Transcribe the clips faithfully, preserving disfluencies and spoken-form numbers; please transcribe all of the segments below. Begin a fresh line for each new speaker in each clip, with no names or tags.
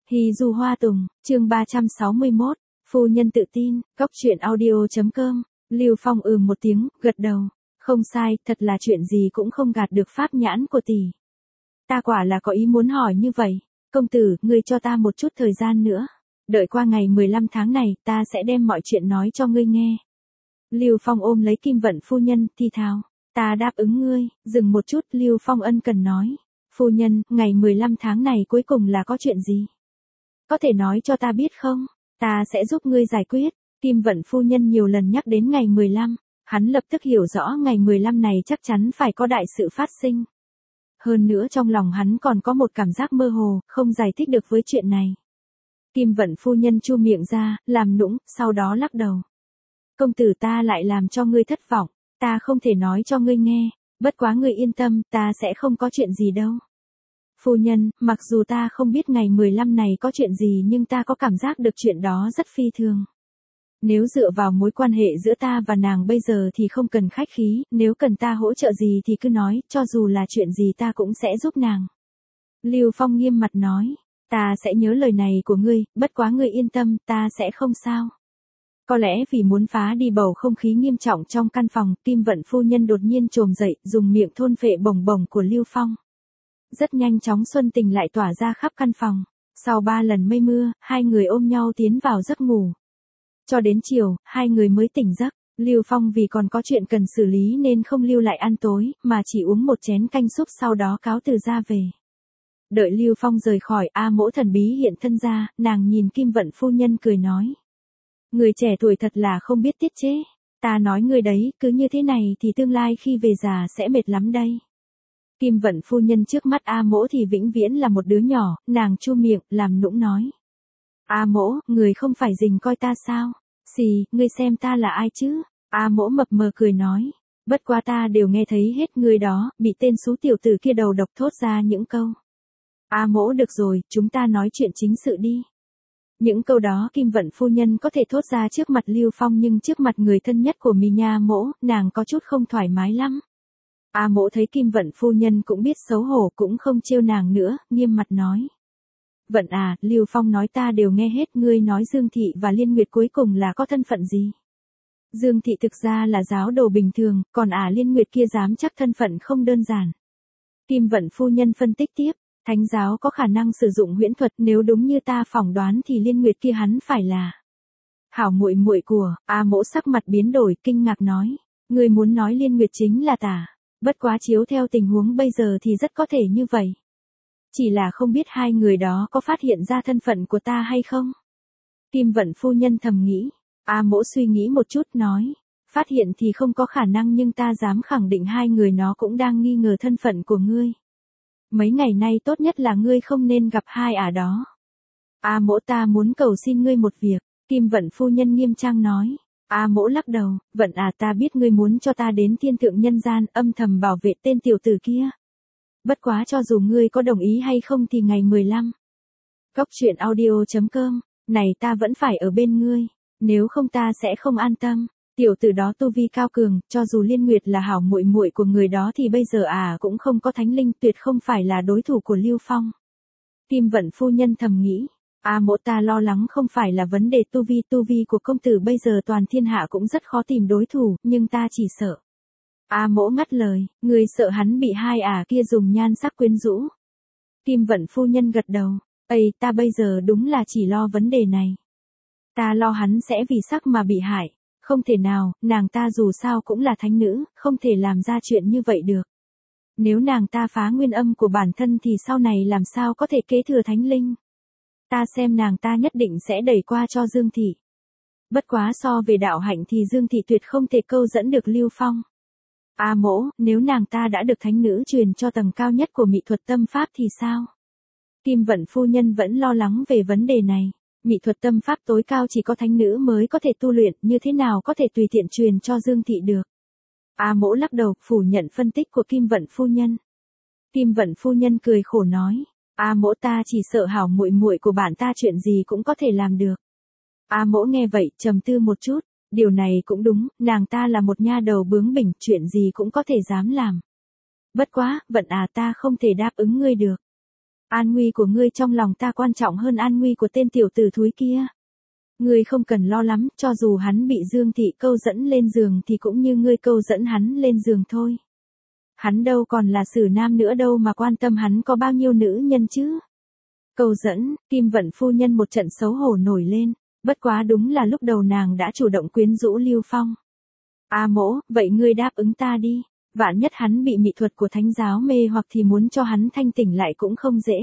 Hy Du Hoa Tùng, chương ba trăm sáu mươi mốt, phu nhân tự tin, góc truyện audio.com, Lưu Phong ừm một tiếng, gật đầu. Không sai, thật là chuyện gì cũng không gạt được pháp nhãn của tỷ. Ta quả là có ý muốn hỏi như vậy. Công tử, ngươi cho ta một chút thời gian nữa. Đợi qua ngày mười lăm tháng này, ta sẽ đem mọi chuyện nói cho ngươi nghe. Lưu Phong ôm lấy Kim Vận phu nhân, thì thào. Ta đáp ứng ngươi, dừng một chút, Lưu Phong ân cần nói. Phu nhân, ngày mười lăm tháng này cuối cùng là có chuyện gì? Có thể nói cho ta biết không? Ta sẽ giúp ngươi giải quyết. Kim Vận phu nhân nhiều lần nhắc đến ngày mười lăm. Hắn lập tức hiểu rõ ngày mười lăm này chắc chắn phải có đại sự phát sinh. Hơn nữa trong lòng hắn còn có một cảm giác mơ hồ, không giải thích được với chuyện này. Kim Vận phu nhân chu miệng ra, làm nũng, sau đó lắc đầu. Công tử, ta lại làm cho ngươi thất vọng, ta không thể nói cho ngươi nghe, bất quá ngươi yên tâm, ta sẽ không có chuyện gì đâu. Phu nhân, mặc dù ta không biết ngày mười lăm này có chuyện gì nhưng ta có cảm giác được chuyện đó rất phi thường. Nếu dựa vào mối quan hệ giữa ta và nàng bây giờ thì không cần khách khí, nếu cần ta hỗ trợ gì thì cứ nói, cho dù là chuyện gì ta cũng sẽ giúp nàng. Lưu Phong nghiêm mặt nói, ta sẽ nhớ lời này của ngươi, bất quá ngươi yên tâm, ta sẽ không sao. Có lẽ vì muốn phá đi bầu không khí nghiêm trọng trong căn phòng, Kim Vận phu nhân đột nhiên trồm dậy, dùng miệng thôn phệ bồng bồng của Lưu Phong. Rất nhanh chóng xuân tình lại tỏa ra khắp căn phòng. Sau ba lần mây mưa, hai người ôm nhau tiến vào giấc ngủ. Cho đến chiều, hai người mới tỉnh giấc. Lưu Phong vì còn có chuyện cần xử lý nên không lưu lại ăn tối, mà chỉ uống một chén canh súp sau đó cáo từ ra về. Đợi Lưu Phong rời khỏi, A Mỗ thần bí hiện thân ra, nàng nhìn Kim Vận phu nhân cười nói. Người trẻ tuổi thật là không biết tiết chế. Ta nói người đấy, cứ như thế này thì tương lai khi về già sẽ mệt lắm đây. Kim Vận phu nhân trước mắt A Mỗ thì vĩnh viễn là một đứa nhỏ, nàng chu miệng, làm nũng nói. A Mỗ, người không phải rình coi ta sao? Xì, ngươi xem ta là ai chứ? A Mỗ mập mờ cười nói. Bất quá ta đều nghe thấy hết người đó, bị tên xú tiểu tử kia đầu độc thốt ra những câu. A Mỗ được rồi, chúng ta nói chuyện chính sự đi. Những câu đó Kim Vận phu nhân có thể thốt ra trước mặt Lưu Phong nhưng trước mặt người thân nhất của Mi Nha Mỗ, nàng có chút không thoải mái lắm. A Mỗ thấy Kim Vận phu nhân cũng biết xấu hổ cũng không trêu nàng nữa, nghiêm mặt nói. Vận à, Lưu Phong nói ta đều nghe hết, ngươi nói Dương Thị và Liên Nguyệt cuối cùng là có thân phận gì? Dương Thị thực ra là giáo đồ bình thường, còn à Liên Nguyệt kia dám chắc thân phận không đơn giản. Kim Vận phu nhân phân tích tiếp, thánh giáo có khả năng sử dụng huyễn thuật, nếu đúng như ta phỏng đoán thì Liên Nguyệt kia hắn phải là hảo muội muội của. A Mỗ sắc mặt biến đổi, kinh ngạc nói, ngươi muốn nói Liên Nguyệt chính là tả, bất quá chiếu theo tình huống bây giờ thì rất có thể như vậy. Chỉ là không biết hai người đó có phát hiện ra thân phận của ta hay không? Kim Vận phu nhân thầm nghĩ. A Mỗ suy nghĩ một chút nói. Phát hiện thì không có khả năng nhưng ta dám khẳng định hai người nó cũng đang nghi ngờ thân phận của ngươi. Mấy ngày nay tốt nhất là ngươi không nên gặp hai ả đó. A Mỗ ta muốn cầu xin ngươi một việc. Kim Vận phu nhân nghiêm trang nói. A Mỗ lắc đầu. Vận à, ta biết ngươi muốn cho ta đến thiên thượng nhân gian âm thầm bảo vệ tên tiểu tử kia. Bất quá cho dù ngươi có đồng ý hay không thì ngày mười lăm. Góc truyện audio.com, này ta vẫn phải ở bên ngươi, nếu không ta sẽ không an tâm. Tiểu tử đó tu vi cao cường, cho dù Liên Nguyệt là hảo muội muội của người đó thì bây giờ à cũng không có thánh linh, tuyệt không phải là đối thủ của Lưu Phong. Kim Vận phu nhân thầm nghĩ, A Mỗ ta lo lắng không phải là vấn đề tu vi, tu vi của công tử bây giờ toàn thiên hạ cũng rất khó tìm đối thủ, nhưng ta chỉ sợ. A Mỗ ngắt lời, người sợ hắn bị hai ả kia dùng nhan sắc quyến rũ. Kim Vận phu nhân gật đầu, ây ta bây giờ đúng là chỉ lo vấn đề này. Ta lo hắn sẽ vì sắc mà bị hại, không thể nào, nàng ta dù sao cũng là thánh nữ, không thể làm ra chuyện như vậy được. Nếu nàng ta phá nguyên âm của bản thân thì sau này làm sao có thể kế thừa thánh linh. Ta xem nàng ta nhất định sẽ đẩy qua cho Dương Thị. Bất quá so về đạo hạnh thì Dương Thị tuyệt không thể câu dẫn được Lưu Phong. A Mỗ, nếu nàng ta đã được thánh nữ truyền cho tầng cao nhất của mỹ thuật tâm pháp thì sao? Kim Vận phu nhân vẫn lo lắng về vấn đề này. Mỹ thuật tâm pháp tối cao chỉ có thánh nữ mới có thể tu luyện, như thế nào có thể tùy tiện truyền cho Dương Thị được? A Mỗ lắc đầu, phủ nhận phân tích của Kim Vận phu nhân. Kim Vận phu nhân cười khổ nói, A Mỗ ta chỉ sợ hảo muội muội của bạn ta chuyện gì cũng có thể làm được. A Mỗ nghe vậy, trầm tư một chút. Điều này cũng đúng, nàng ta là một nha đầu bướng bỉnh, chuyện gì cũng có thể dám làm. Bất quá, Vận à ta không thể đáp ứng ngươi được. An nguy của ngươi trong lòng ta quan trọng hơn an nguy của tên tiểu tử thúi kia. Ngươi không cần lo lắm, cho dù hắn bị Dương Thị câu dẫn lên giường thì cũng như ngươi câu dẫn hắn lên giường thôi. Hắn đâu còn là Sử Nam nữa đâu mà quan tâm hắn có bao nhiêu nữ nhân chứ. Câu dẫn, Kim Vận phu nhân một trận xấu hổ nổi lên, bất quá đúng là lúc đầu nàng đã chủ động quyến rũ Lưu Phong. A Mỗ, vậy ngươi đáp ứng ta đi, vạn nhất hắn bị mị thuật của thánh giáo mê hoặc thì muốn cho hắn thanh tỉnh lại cũng không dễ.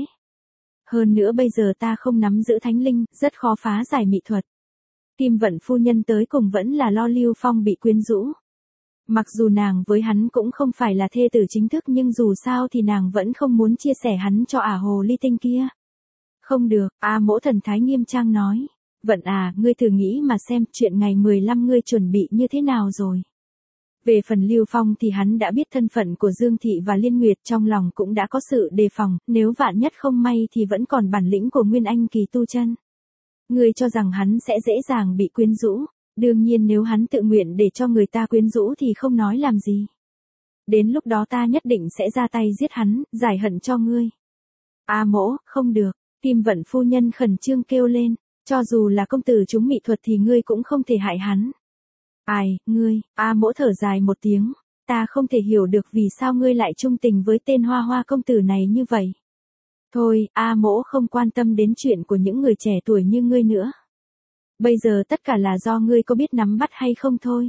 Hơn nữa bây giờ ta không nắm giữ thánh linh, rất khó phá giải mị thuật. Kim Vận phu nhân tới cùng vẫn là lo Lưu Phong bị quyến rũ. Mặc dù nàng với hắn cũng không phải là thê tử chính thức nhưng dù sao thì nàng vẫn không muốn chia sẻ hắn cho ả hồ ly tinh kia. Không được, A Mỗ thần thái nghiêm trang nói. Vận à, ngươi thử nghĩ mà xem chuyện ngày mười lăm ngươi chuẩn bị như thế nào rồi. Về phần Lưu Phong thì hắn đã biết thân phận của Dương Thị và Liên Nguyệt, trong lòng cũng đã có sự đề phòng, nếu vạn nhất không may thì vẫn còn bản lĩnh của Nguyên Anh kỳ tu chân. Ngươi cho rằng hắn sẽ dễ dàng bị quyến rũ, đương nhiên nếu hắn tự nguyện để cho người ta quyến rũ thì không nói làm gì. Đến lúc đó ta nhất định sẽ ra tay giết hắn, giải hận cho ngươi. A Mỗ, không được, Kim Vận phu nhân khẩn trương kêu lên, cho dù là công tử chúng mị thuật thì ngươi cũng không thể hại hắn. Ai, ngươi, A Mỗ thở dài một tiếng, ta không thể hiểu được vì sao ngươi lại trung tình với tên Hoa Hoa công tử này như vậy. Thôi, A Mỗ không quan tâm đến chuyện của những người trẻ tuổi như ngươi nữa. Bây giờ tất cả là do ngươi có biết nắm bắt hay không thôi.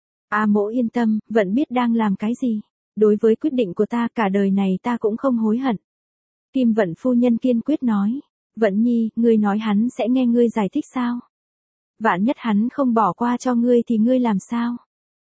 A Mỗ yên tâm, vẫn biết đang làm cái gì. Đối với quyết định của ta cả đời này ta cũng không hối hận. Kim Vận phu nhân kiên quyết nói. Vận Nhi, ngươi nói hắn sẽ nghe ngươi giải thích sao? Vạn nhất hắn không bỏ qua cho ngươi thì ngươi làm sao?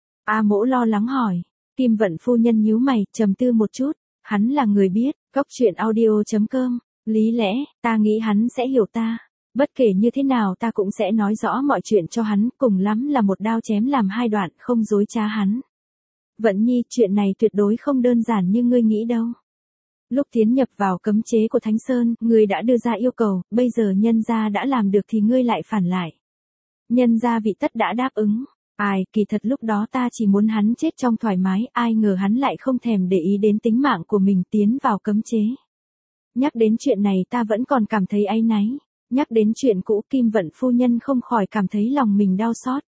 A Mỗ lo lắng hỏi. Kim Vận phu nhân nhíu mày, trầm tư một chút. Hắn là người biết, góc truyện audio chấm com. Lý lẽ, ta nghĩ hắn sẽ hiểu ta. Bất kể như thế nào ta cũng sẽ nói rõ mọi chuyện cho hắn, cùng lắm là một đao chém làm hai đoạn, không dối trá hắn. Vận Nhi, chuyện này tuyệt đối không đơn giản như ngươi nghĩ đâu. Lúc tiến nhập vào cấm chế của Thánh Sơn, ngươi đã đưa ra yêu cầu, bây giờ nhân gia đã làm được thì ngươi lại phản lại. Nhân gia vị tất đã đáp ứng. Ai, kỳ thật lúc đó ta chỉ muốn hắn chết trong thoải mái, ai ngờ hắn lại không thèm để ý đến tính mạng của mình tiến vào cấm chế. Nhắc đến chuyện này ta vẫn còn cảm thấy áy náy. Nhắc đến chuyện cũ Kim Vận phu nhân không khỏi cảm thấy lòng mình đau xót.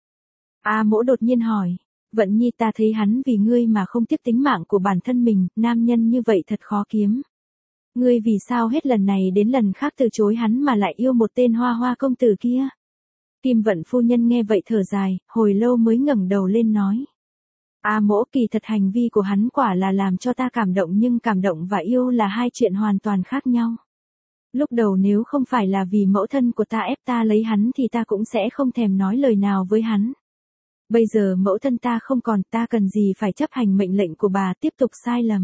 A Mỗ đột nhiên hỏi. Vận Nhi, ta thấy hắn vì ngươi mà không tiếc tính mạng của bản thân mình, nam nhân như vậy thật khó kiếm. Ngươi vì sao hết lần này đến lần khác từ chối hắn mà lại yêu một tên Hoa Hoa công tử kia? Kim Vận phu nhân nghe vậy thở dài, hồi lâu mới ngẩng đầu lên nói. A Mỗ, kỳ thật hành vi của hắn quả là làm cho ta cảm động, nhưng cảm động và yêu là hai chuyện hoàn toàn khác nhau. Lúc đầu nếu không phải là vì mẫu thân của ta ép ta lấy hắn thì ta cũng sẽ không thèm nói lời nào với hắn. Bây giờ mẫu thân ta không còn, ta cần gì phải chấp hành mệnh lệnh của bà tiếp tục sai lầm.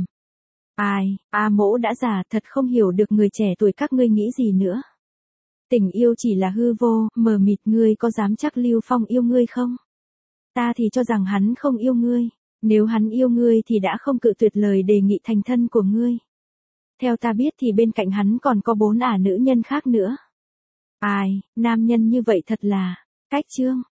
Ai, A Mỗ đã già, thật không hiểu được người trẻ tuổi các ngươi nghĩ gì nữa. Tình yêu chỉ là hư vô, mờ mịt, ngươi có dám chắc Lưu Phong yêu ngươi không? Ta thì cho rằng hắn không yêu ngươi, nếu hắn yêu ngươi thì đã không cự tuyệt lời đề nghị thành thân của ngươi. Theo ta biết thì bên cạnh hắn còn có bốn ả nữ nhân khác nữa. Ai, nam nhân như vậy thật là, cách chương.